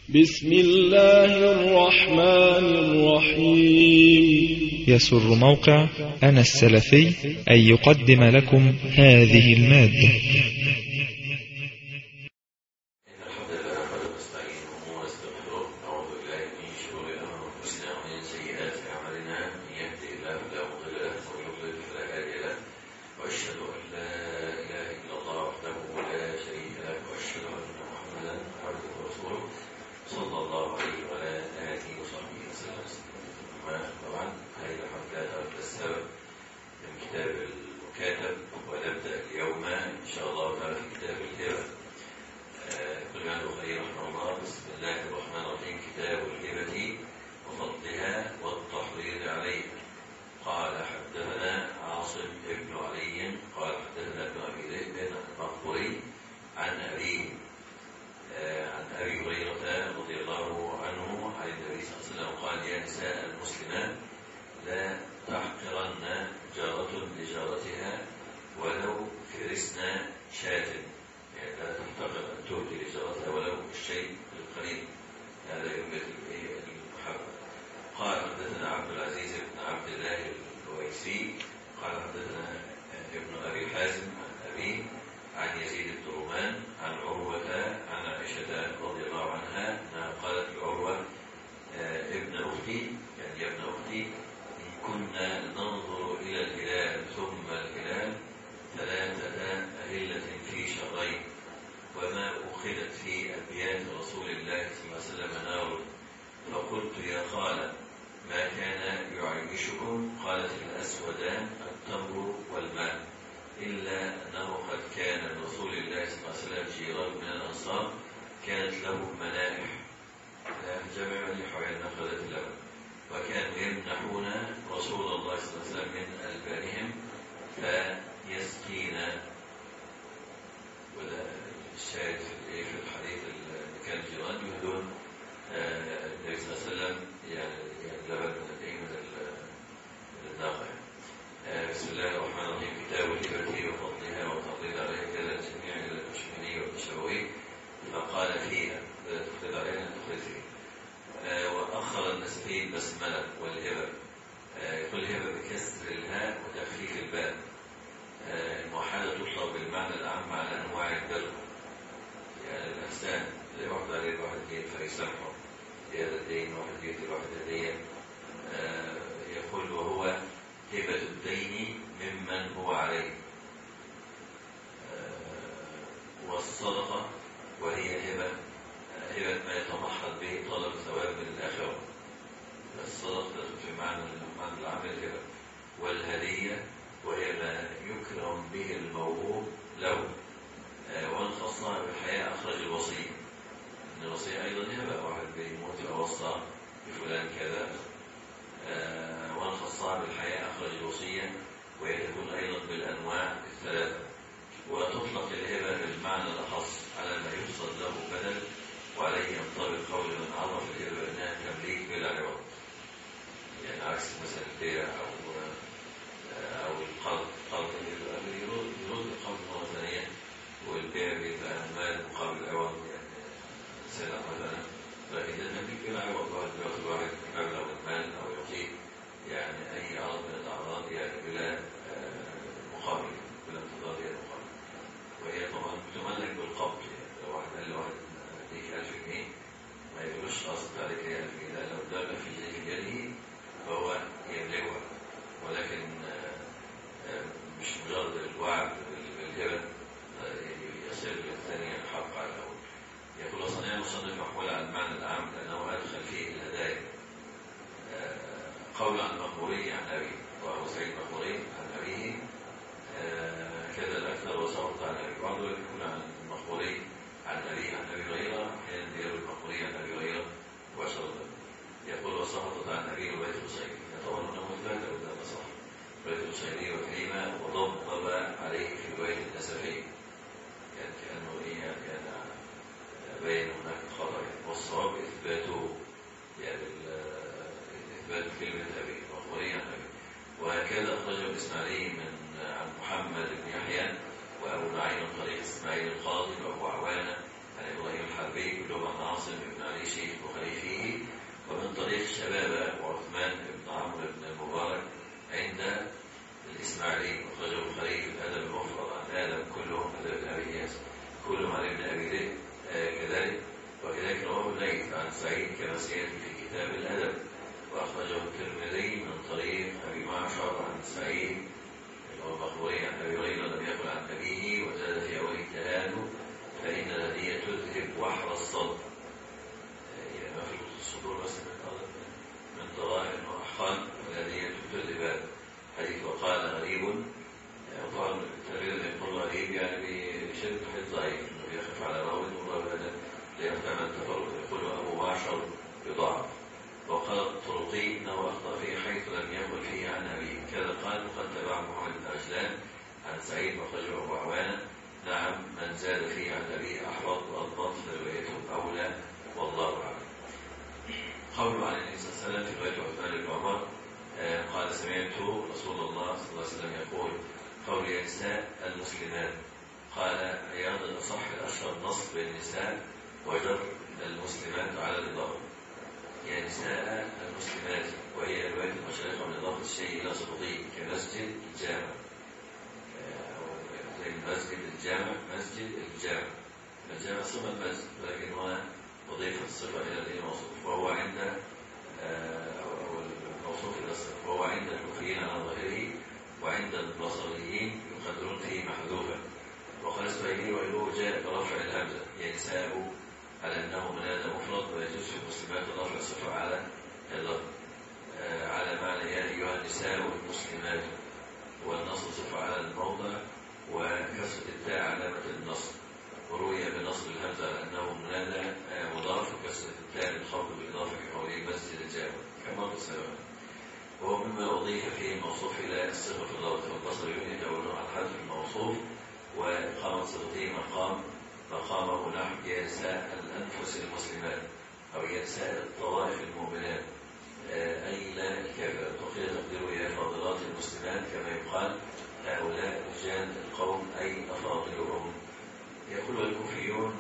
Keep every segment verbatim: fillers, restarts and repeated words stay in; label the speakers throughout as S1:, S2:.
S1: بسم الله الرحمن الرحيم.
S2: يسر موقع أنا السلفي أن يقدم لكم هذه المادة.
S3: وكذا أخرجه الإسماعيلي من عن محمد بن يحيى وأبو نعيم من طريق إسماعيل القاضي وأبو عوانة عن إبراهيم الحربي كلهم عن عاصم بن عليشي سعيد مخرجه أبو عوانة. نعم من زاد فيه عن أبي أحفظ وأضبط فروايته أولى والله أعلم. قوله عن النبي صلى الله عليه وسلم في رواية عثمان بن عمر قال سمعت رسول الله صلى الله عليه وسلم يقول قول يا نساء المسلمات. قال عياض الأصح الأشهر نصب النساء وجر المسلمات على الإضافة. يا نساء المسلمات، وهي رواية المشرقة من إضافة الشيء إلى صفته كمسجد الجامع، زي مسجد الجامع مسجد الجامع. الجامع صفة المسجد ولكن هو أضيف الصفة إلى الموصوف، وهو عند أو الموصوف إلى الصفة، وهو عند الكوفيين على ظاهره، وعند البصريين يقدرون فيه محذوفا. وقال السبيعي وإنه جاء برفع الهمزة يا نساء على أنه منادى مفرد، ويجوز في المسلمات رفع الصفة على اللفظ على معنى يا أيها النساء المسلمات، والنصب صفة على الموضع، وكسر التاء علامة النصب. وروي بنصب الهمزة على أنه منادى مضاف، وكسر التاء للخفض بالإضافة كقوله المسجد الجامع كما تسمى. وهو مما أضيف فيه الموصوف إلى الصفة في اللفظ، فالبصريون يدعونه على حذف الموصوف وإقامة صفته مقام مقامه نحو يا نساء الأنفس المسلمات أو يا نساء الطوائف المؤمنات، أي لا الكافر. وقيل تقديره يا فاضلات المسلمات كما يقال هؤلاء رجال القوم أي أفاضلهم. يقول الكوفيون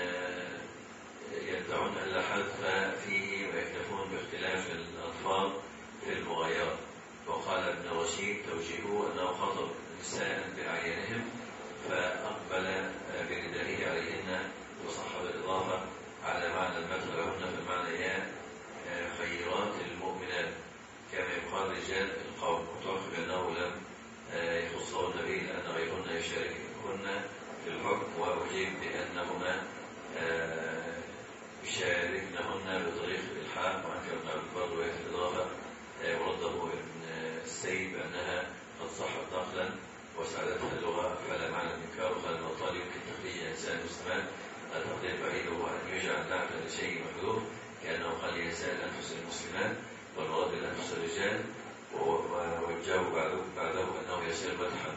S3: يدعون أن لا حذف فيه ويكتفون باختلاف الألفاظ في المغايرة. وقال ابن رشيد توجيهه أنه خطب نساء بأعيانهم فأقبل بندائه عليهن وصحب الإضافة على معنى المدح لهن في المعنى يا خيرات المؤمنات كما يقال رجال القوم. وتعقب أنه لم يخصهن به لأن غيرهن يشاركهن في الحكم، وأجيب بأنهما يشاركنهن بطريق الإلحاق. وعنك ابن عبد البر وهي الإضافة ورده ابن السيب بأنها قد صحت نقلا وساعدتها اللغة فلا معنى الإنكار. وقال المطالب يمكن تخريج إنسان المسلمان التقدير بعيد هو أن يجعل نعتا لشيء محذوف كأنه قال ينساء الأنفس المسلمان والمراد بالأنفس الرجال، ويجاوب بعده, بعده أنه يصير مدحا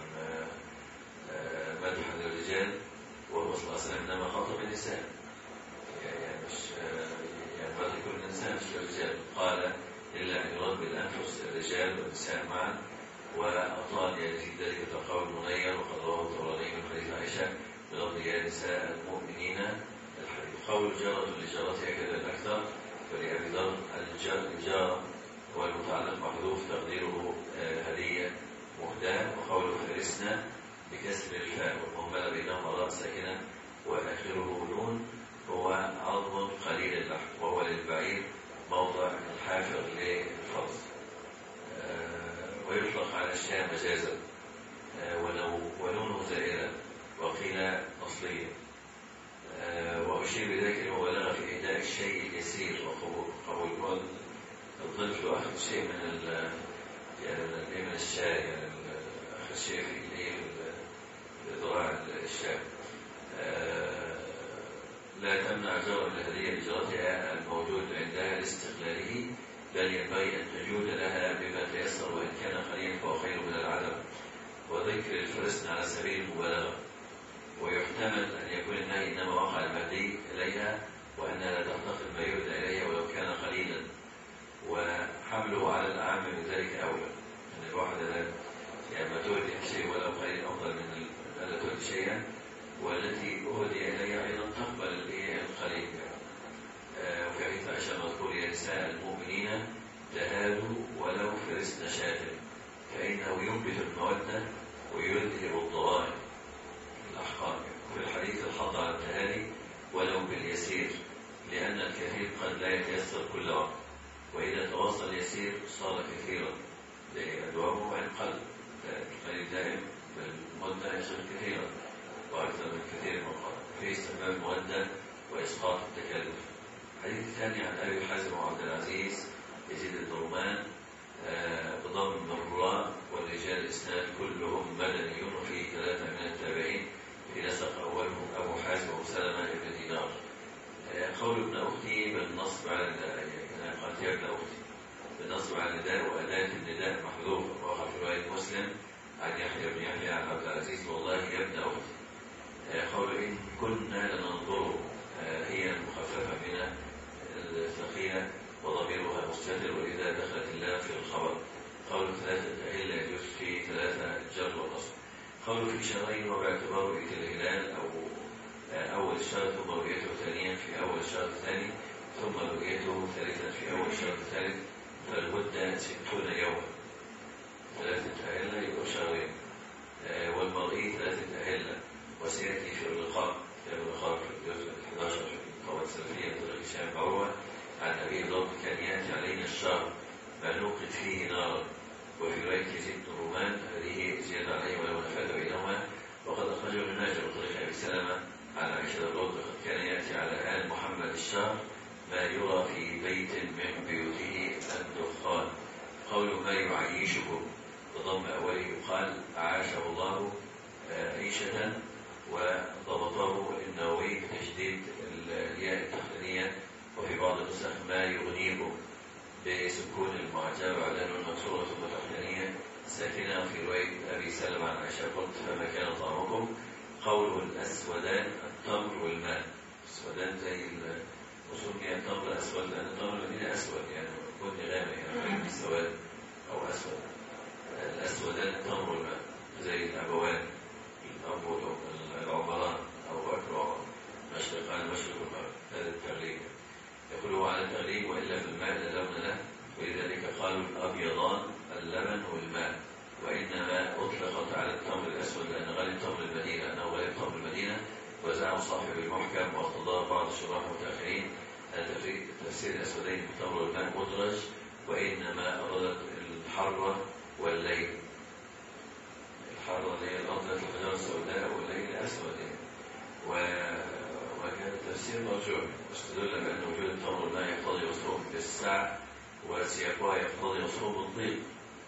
S3: مدحا للرجال، وهو صلى الله عليه وسلم إنما خاطب النساء يعني مش يعني مدح كل إنسان مش الرجال. قال إلا أن يراد بالأنفس الرجال والنساء معا. وأطال يعني في ذلك تقول منير وقد رواه الطبراني من حديث عائشة بلفظ يا نساء المؤمنين الحديث. قول جارة لجارتها كذا الأكثر، فلأبي ذر الجار هو المتعلق محذوف تقديره هدية مهداة. وقوله فرسنا بكسر الفاء والمهملة بينهما راء ساكنة وآخره نون هو عظم قليل اللحم، وهو للبعير موضع الحافر للفرس. ويطلق على الشاة مجازا ونونه زائرة وقيل أصليا. وأشير بذلك المبالغة في إهداء الشيء اليسير وقبول الضيف وأخذ شيء من ال يعني من الشاة يعني أخذ شيء في ذراع الشاة. لا تمنع جرى من الهدية لجارتها الموجود عندها لاستقلاله، بل ينبغي أن تجود لها بما تيسر وإن كان قليلا فهو خير من العدم. وذكر الفرسن على سبيل المبالغة. ويحتمل أن يكون النهي إنما وقع المهدي إليها وأنها لا تنتقل ما يهدى إليها ولو كان قليلا، وحمله على الأعم من ذلك أولى. أن الواحد يعني ما تهدي شيء ولو قليل أفضل من أن تهدي شيئا، والتي أهدي إليها أيضا تقبل القليل. وفي حديث عائشة مذكور يا نساء المؤمنين تهادوا ولو فرسن شاة، فإنه ينبت المودة ويذهب الضرائب الأحقام. في الحديث الحض على التهادي ولو باليسير، لأن الكثير قد لا يتيسر كل وقت، وإذا تواصل اليسير صار كثيرا لأدوامه وإن قل. القليل دائم بالمدة يصير كثيرا وأكثر من كثير من قبل في استخدام المودة وإسقاط التكلف. الحديث الثاني عن أبي حازم وعبد العزيز يزيد الدرمان بضم الراء والرجال الإسناد كلهم مدنيون، وفيه ثلاثة من التابعين في نسق أولهم أبو حازم وسلمة بن دينار. قول ابن أختي بالنصب على النداء، يعني قالت يا ابن أختي بالنصب على النداء، وأداة النداء محذوفة. وقع في رواية مسلم عن يحيى بن يحيى عن عبد العزيز والله يا ابن أختي قول إن كنا لننظر هي المخففة من الثقيلة وضميرها مستتر وإذا دخلت الله في الخبر. قول ثلاثة أهل يجوز في ثلاثة الجر والنصب. قول في شهرين وباعتبار رؤية الهلال أو أول الشهر ثم رؤيته ثانيا في أول الشهر الثاني ثم رؤيته ثالثا في أول الشهر الثالث فالمدة ستون يوما. ثلاثة أهلة يبقوا شهرين والمرئي ثلاثة أهلة. وسيأتي في اللقاء في اللقاء في الجزء الحادي عشر في القواعد السلفية طريق هشام بن عروة عن أبي ضرب كان يأتي علينا الشهر ما نوقد فيه نارا. وفي رواية يزيد بن رومان هذه زيادة عليه ولو نفذ بينهما. وقد أخرجه ابن ماجه بطريق أبي سلمة عن عائشة رضي الله عنها كان يأتي على آل محمد الشهر ما يرى في بيت من بيوته الدخان. قول ما يعيشه بضم أوله يقال أعاشه الله عيشة وضبطه النووي بتشديد الياء التحتانية. وفي بعض النسخ ما يغنيه بسكون المعجب على أنه المكسورة ثم تحتانية ساكنة. في رواية أبي سلمة عن عائشة قلت فما كان طعمكم. قوله الأسودان التمر والماء. الأسودان زي وسمي التمر الأسود لأن التمر المدينة أسود يعني بني غامق يعني سواد أو أسود. الأسودان التمر والماء زي الأبوان الأب العمران أو أكل عمر مشرقان مشرق الغرب. هذا التغليب يقول هو على التغليب وإلا في الماء لا لون له. ولذلك قالوا الأبيضان اللبن والماء. وإنما أطلقت على التمر الأسود لأن غالب تمر المدينة أنه غالب تمر المدينة. وزعم صاحب المحكم واقتضاه بعض الشراح المتأخرين أن تفسير الأسودين بالتمر والماء مدرج وإنما أرادت الحرة والليل. الحرة اللي هي الأرض ذات الحجارة السوداء والليل أسود و... وكان التفسير مرجوح واستدل بأن وجود التمر والماء يقتضي وصفهم بالسعة وسياقها يقتضي وصفهم بالضيق.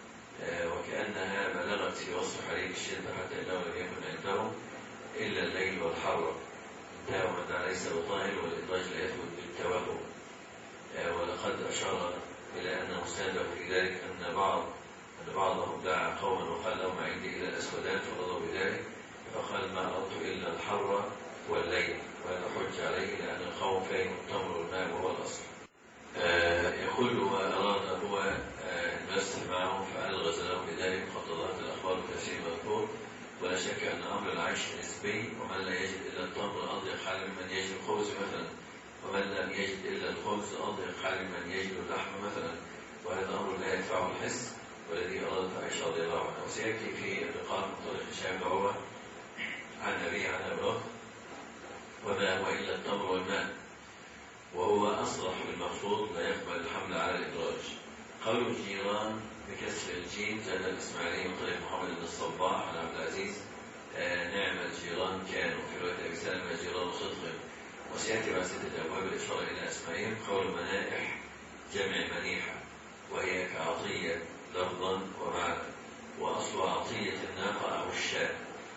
S3: وكأنها بلغت في وصف حريق الشدة حتى إنه لم يكن عندهم إلا الليل والحرة. انتهى ومن ليس بطاهر والإدراج لا يثبت بالتوهم. ولقد أشار إلى أن مستهدف في ذلك أن بعض أن بعضهم دعا قوما وقال لهم عندي إلى الأسودان فرضوا بذلك فقال ما أردت إلا الحرة والليل. وهذا حج عليه لأن القوم فهم التمر والماء وهو الأصل. آه يقول ما أراد هو المسح آه معهم فألغز لهم بذلك قد ظهرت الأخبار التفسير المذكور. ولا شك أن أمر العيش نسبي ومن لا يجد إلا التمر أضيق حال ممن يجد الخبز مثلا ومن لم يجد إلا الخبز أضيق حال ممن يجد اللحم مثلا. وهذا أمر لا يدفعه الحس والذي أرادت عائشة رضي الله عنها. وسيأتي في اللقاء من طريق هشام بن عروة عن أبي عن أبراه وما هو إلا التمر والماء وهو أصرح بالمقصود لا يقبل الحمل على الإدراج. قول الجيران بكسر الجيم زاد الإسماعيلي من طريق محمد بن الصباح عن عبد العزيز آه نعم الجيران كانوا في رواية أبي سلمة جيران صدق. وسيأتي بعد ستة أبواب الإشارة إلى أسمائهم. قول منائح جمع منيحة وهي كعطية لفظا ومعنى وأصل عطية الناقة أو الشاة.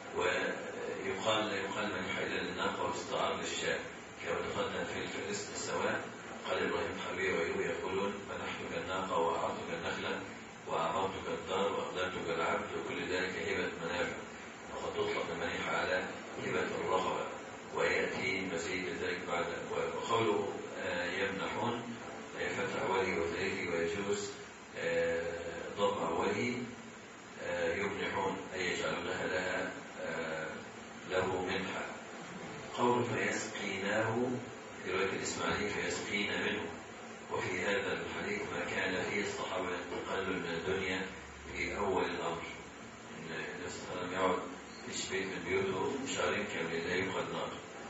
S3: ويقال لا يقال منيحة إلا للناقة واستعار للشاة كما تقدم في الفلسطين السواء. قال إبراهيم حبيب وأيوب يقولون منحتك الناقة وأعطتك النخلة وأعمرتك الدار وأخذتك العبد وكل ذلك هبة منافع. وقد تطلق المنيحة على هبة الرغبة ويأتي مزيد ذلك بعد. وقوله آه يمنحون فتح أوله وثالثه ويجوز آه ضم أوله آه يمنحون أي يجعلونها لها آه له منحة. قول فيسقيناه في رواية الإسماعيلي فيسقين منه. وفي هذا الحديث ما كان فيه الصحابة يتقلل من الدنيا في أول الأمر إن النبي صلى الله عليه وسلم يقعد في بيت من بيوته شهرين كاملين لا يوقد نار.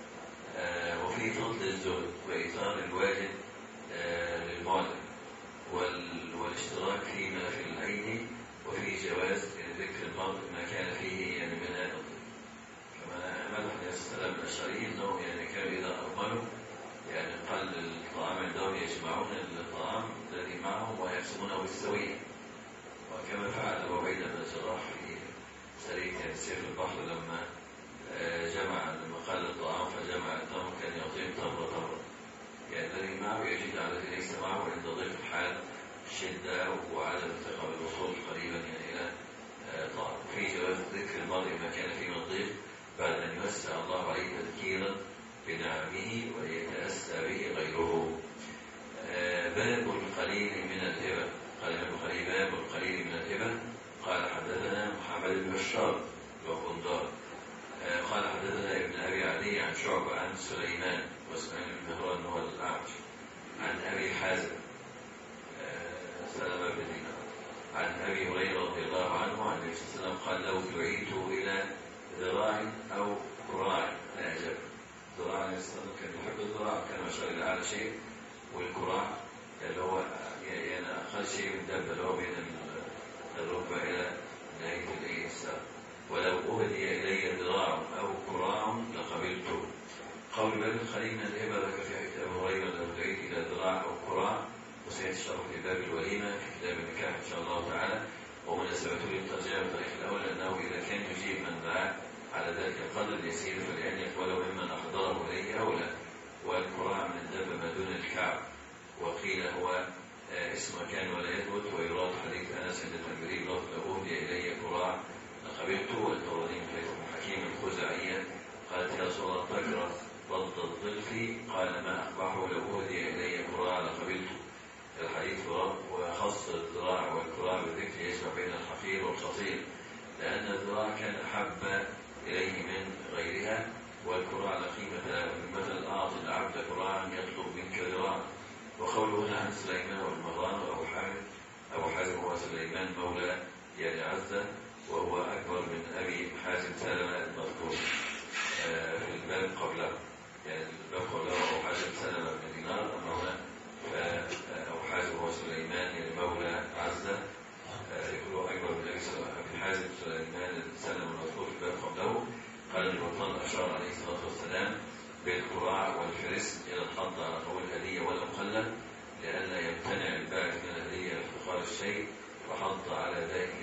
S3: آه وفي فضل الزهد وإيثار الواجب آه للمعلم والاشتراك فيما في الأيدي وفي جواز ذكر المرء ما كان فيه يعني من هذا. كما مدح النبي صلى الله عليه وسلم الأشعري أنهم يعني كانوا إذا أرملوا يعني قل الطعام عندهم يجمعون الطعام الذي معهم ويقسمونه بالسوية. وكما فعل أبو عبيدة بن الجراح في سرية يعني سيف البحر لما جمع لما قال الطعام فجمع التمر كان يعطيهم تمر تمر يعني الذي معه يجد على الذي ليس معه عند ضيق الحال شدة وعدم الثقة بالوصول قريبا يعني إلى الطعام. في جواز ذكر المرء ما كان في مضيق بعد أن يوسع الله عليه تذكيرا بنعمه ويتأسى به غيره. باب القليل من الهبة. قال ابن القليل باب القليل من الهبة. قال حدثنا محمد بن بشار وغندار قال حدثنا ابن أبي عدي عن شعبة عن سليمان واسماعيل بن مهران هو الأعمش عن أبي حازم سلمة بن دينار عن أبي هريرة رضي الله عنه عن النبي صلى الله عليه وسلم قال لو دعيت إلى ذراع أو كراع لأجب. ذراع كان يحب الذراع، كان أشار إلى أعلى شيء، والكراع اللي هو يعني أقل شيء من الدابة اللي هو بين الركبة إلى نهاية الساق. ولو أهدي إلي ذراع أو كراع لقبلته. قول باب القليل من الهبة ذكر في حديث أبي هريرة لو دعيت إلى ذراع أو كراع، وسيتشرح في باب الوليمة في كتاب النكاح إن شاء الله تعالى. ومناسبته للترجمة بالطريق الأول أنه إذا كان يجيب من دعا على ذلك القدر اليسير فلأن يقبله ممن أحضره إليه أولى. والكراع من الدابة ما دون الكعب، وقيل هو اسم مكان ولا يثبت. ويراد حديث أنس عند التنبيري لو أهدي إلي كراع لقبلته. والتوردين في حكيم الخزاعية قالت يا رسول الله تكره ضد الضلف، قال ما أقبحه لو أهدي إلي كراع لقبلته. الحديث وخص الذراع والكراع بالذكر يجمع بين الحقير والخطير، لأن الذراع كان أحب إليه من غيرها، والكراع لا قيمة له. مثل أعطي العبد كراعا يطلب منك ذراعا. وقوله هنا عن سليمان والمهران وأبو حامد أبو حازم هو سليمان مولى يعني عزة، وهو أكبر من أبي حازم سلمة المذكور في الباب قبله. يعني الباب قبله أبو حازم سلمة بن دينار، أما هنا فأبو حازم هو سليمان يعني مولى عزة يقول أكبر من أبي حازم سليمان سلمة المذكور في الباب قبله. قال البطل أشار عليه الصلاة والسلام بالكراع والفرس إلى الحض على قول الهدية والمخلل، لئلا يمتنع الباعث من الهدية لفقار الشيء، فحض على ذلك